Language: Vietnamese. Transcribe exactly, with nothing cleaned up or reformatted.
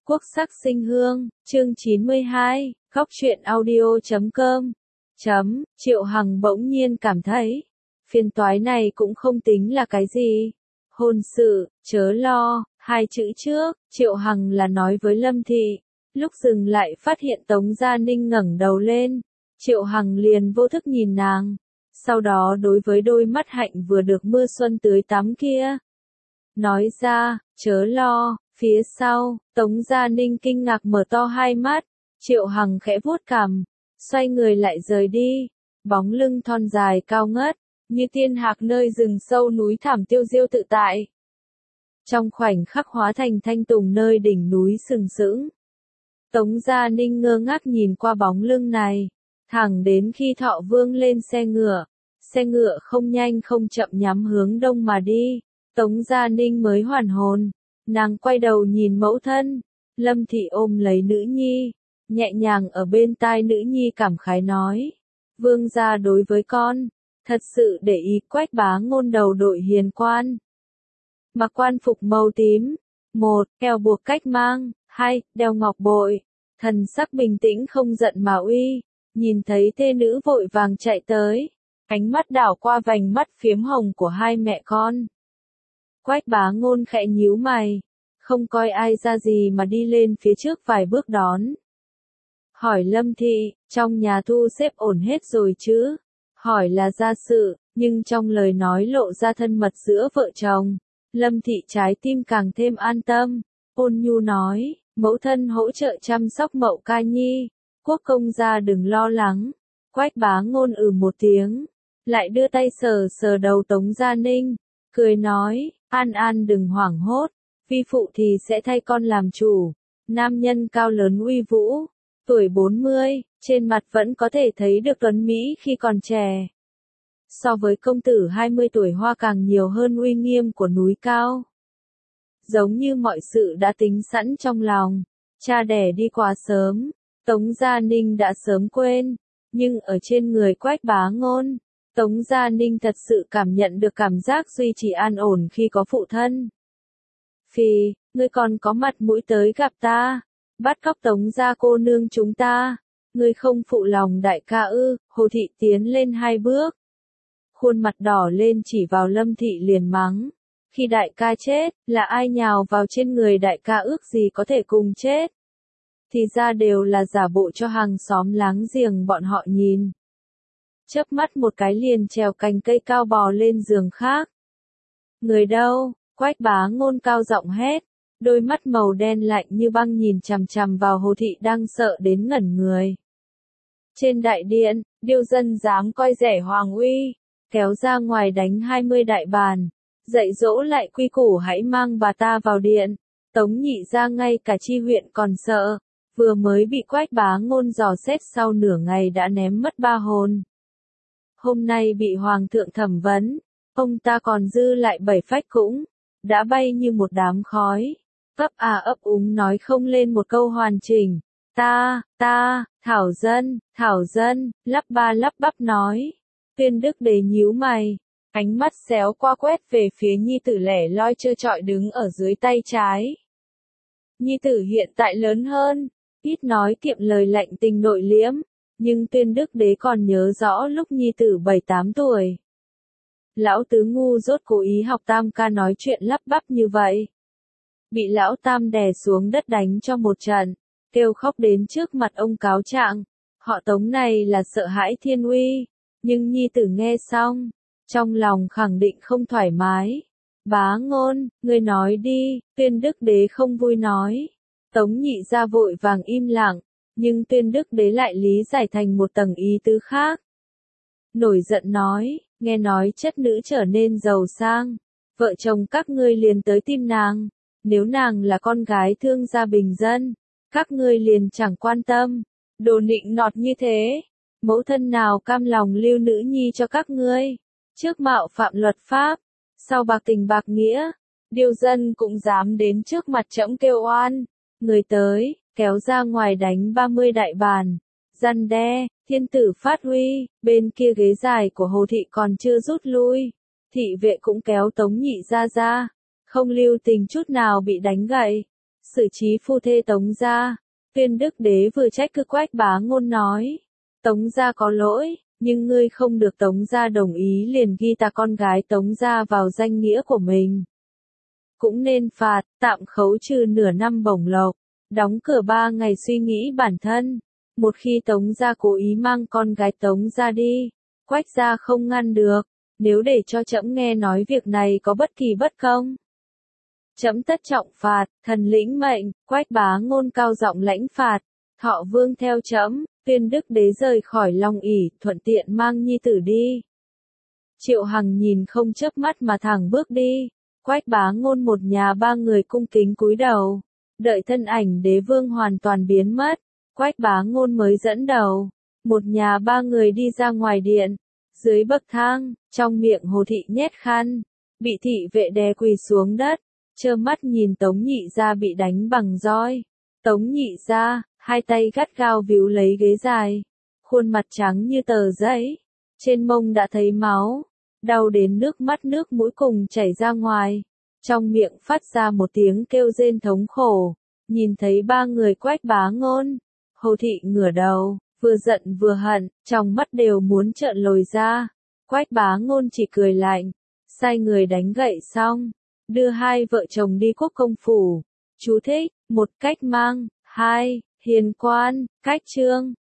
Quốc sắc sinh hương, chương chín mươi hai, góc truyện audio chấm com. Chấm, Triệu Hằng bỗng nhiên cảm thấy, phiền toái này cũng không tính là cái gì. Hôn sự, chớ lo, hai chữ trước, Triệu Hằng là nói với Lâm Thị. Lúc dừng lại phát hiện Tống Gia Ninh ngẩng đầu lên, Triệu Hằng liền vô thức nhìn nàng. Sau đó đối với đôi mắt hạnh vừa được mưa xuân tưới tắm kia, nói ra, chớ lo. Phía sau, Tống Gia Ninh kinh ngạc mở to hai mắt, Triệu Hằng khẽ vuốt cằm, xoay người lại rời đi, bóng lưng thon dài cao ngất, như tiên hạc nơi rừng sâu núi thẳm tiêu diêu tự tại. Trong khoảnh khắc hóa thành thanh tùng nơi đỉnh núi sừng sững. Tống Gia Ninh ngơ ngác nhìn qua bóng lưng này, thẳng đến khi Thọ Vương lên xe ngựa, xe ngựa không nhanh không chậm nhắm hướng đông mà đi, Tống Gia Ninh mới hoàn hồn. Nàng quay đầu nhìn mẫu thân, Lâm Thị ôm lấy nữ nhi, nhẹ nhàng ở bên tai nữ nhi cảm khái nói, vương gia đối với con, thật sự để ý. Quách Bá Ngôn đầu đội hiền quan, mặc quan phục màu tím, một, eo buộc cách mang, hai, đeo ngọc bội, thần sắc bình tĩnh không giận mà uy, nhìn thấy thê nữ vội vàng chạy tới, ánh mắt đảo qua vành mắt phiếm hồng của hai mẹ con. Quách Bá Ngôn khẽ nhíu mày, không coi ai ra gì mà đi lên phía trước vài bước đón. Hỏi Lâm Thị, trong nhà thu xếp ổn hết rồi chứ? Hỏi là gia sự, nhưng trong lời nói lộ ra thân mật giữa vợ chồng. Lâm Thị trái tim càng thêm an tâm, ôn nhu nói, mẫu thân hỗ trợ chăm sóc Mậu Ca Nhi, Quốc công gia đừng lo lắng. Quách Bá Ngôn ừ một tiếng, lại đưa tay sờ sờ đầu Tống Gia Ninh, cười nói, An An đừng hoảng hốt, vi phụ thì sẽ thay con làm chủ. Nam nhân cao lớn uy vũ, tuổi bốn mươi, trên mặt vẫn có thể thấy được tuấn mỹ khi còn trẻ. So với công tử hai mươi tuổi hoa càng nhiều hơn uy nghiêm của núi cao. Giống như mọi sự đã tính sẵn trong lòng, cha đẻ đi quá sớm, Tống Gia Ninh đã sớm quên, nhưng ở trên người Quách Bá Ngôn, Tống Gia Ninh thật sự cảm nhận được cảm giác duy trì an ổn khi có phụ thân. Phì, ngươi còn có mặt mũi tới gặp ta, bắt cóc Tống gia cô nương chúng ta, ngươi không phụ lòng đại ca ư? Hồ Thị tiến lên hai bước, khuôn mặt đỏ lên chỉ vào Lâm Thị liền mắng, khi đại ca chết, là ai nhào vào trên người đại ca ước gì có thể cùng chết? Thì ra đều là giả bộ cho hàng xóm láng giềng bọn họ nhìn. Chớp mắt một cái liền trèo cành cây cao bò lên giường khác. Người đâu? Quách Bá Ngôn cao giọng hét, đôi mắt màu đen lạnh như băng nhìn chằm chằm vào Hồ Thị đang sợ đến ngẩn người. Trên đại điện, điêu dân dám coi rẻ hoàng uy, kéo ra ngoài đánh hai mươi đại bàn, dạy dỗ lại quy củ hãy mang bà ta vào điện. Tống Nhị ra ngay cả Chi huyện còn sợ, vừa mới bị Quách Bá Ngôn dò xét sau nửa ngày đã ném mất ba hồn. Hôm nay bị hoàng thượng thẩm vấn, ông ta còn dư lại bảy phách cũng đã bay như một đám khói, ấp à ấp úng nói không lên một câu hoàn chỉnh. Ta, ta, Thảo Dân, Thảo Dân, lắp ba lắp bắp nói. Tuyên Đức Đế nhíu mày, ánh mắt xéo qua quét về phía nhi tử lẻ loi trơ trọi đứng ở dưới tay trái. Nhi tử hiện tại lớn hơn, ít nói kiệm lời lạnh tình nội liễm, nhưng Tuyên Đức Đế còn nhớ rõ lúc nhi tử bảy tám tuổi. Lão tứ ngu dốt cố ý học Tam ca nói chuyện lắp bắp như vậy. Bị lão Tam đè xuống đất đánh cho một trận, kêu khóc đến trước mặt ông cáo trạng. Họ Tống này là sợ hãi thiên uy, nhưng nhi tử nghe xong, trong lòng khẳng định không thoải mái. Bá Ngôn, ngươi nói đi, Tuyên Đức Đế không vui nói. Tống Nhị ra vội vàng im lặng, nhưng Tuyên Đức Đế lại lý giải thành một tầng ý tứ khác. Nổi giận nói, nghe nói chất nữ trở nên giàu sang, vợ chồng các ngươi liền tới tìm nàng, nếu nàng là con gái thương gia bình dân, các ngươi liền chẳng quan tâm, đồ nịnh nọt như thế, mẫu thân nào cam lòng lưu nữ nhi cho các ngươi, trước mạo phạm luật pháp, sau bạc tình bạc nghĩa, điêu dân cũng dám đến trước mặt trẫm kêu oan, người tới, kéo ra ngoài đánh ba mươi đại bàn, răn đe. Thiên tử phát huy, bên kia ghế dài của Hồ Thị còn chưa rút lui, thị vệ cũng kéo Tống Nhị ra ra, không lưu tình chút nào bị đánh gậy. xử trí phu thê Tống gia. Tuyên đức đế vừa trách cứ Quách Bá Ngôn nói, Tống gia có lỗi, nhưng ngươi không được Tống gia đồng ý liền ghi ta con gái Tống gia vào danh nghĩa của mình. Cũng nên phạt, tạm khấu trừ nửa năm bổng lộc, đóng cửa ba ngày suy nghĩ bản thân. Một khi Tống gia cố ý mang con gái Tống gia đi, Quách gia không ngăn được, nếu để cho trẫm nghe nói việc này có bất kỳ bất công, trẫm tất trọng phạt. Thần lĩnh mệnh. Quách Bá Ngôn cao giọng lãnh phạt. Thọ vương theo trẫm. Tuyên đức đế rời khỏi Long ỷ, thuận tiện mang nhi tử đi. Triệu Hằng nhìn không chớp mắt mà thẳng bước đi. Quách Bá Ngôn một nhà ba người cung kính cúi đầu, đợi thân ảnh đế vương hoàn toàn biến mất, Quách Bá Ngôn mới dẫn đầu, một nhà ba người đi ra ngoài điện. Dưới bậc thang, trong miệng Hồ thị nhét khăn, bị thị vệ đè quỳ xuống đất, trơ mắt nhìn Tống nhị gia bị đánh bằng roi. Tống nhị gia, hai tay gắt gao víu lấy ghế dài, khuôn mặt trắng như tờ giấy, trên mông đã thấy máu, đau đến nước mắt nước mũi cùng chảy ra ngoài, trong miệng phát ra một tiếng kêu rên thống khổ. Nhìn thấy ba người Quách Bá Ngôn, Hồ thị ngửa đầu, vừa giận vừa hận, trong mắt đều muốn trợn lồi ra. Quách Bá Ngôn chỉ cười lạnh, sai người đánh gậy xong, đưa hai vợ chồng đi quốc công phủ. Chú thích, một cách mang, hai, hiền quan, cách trương.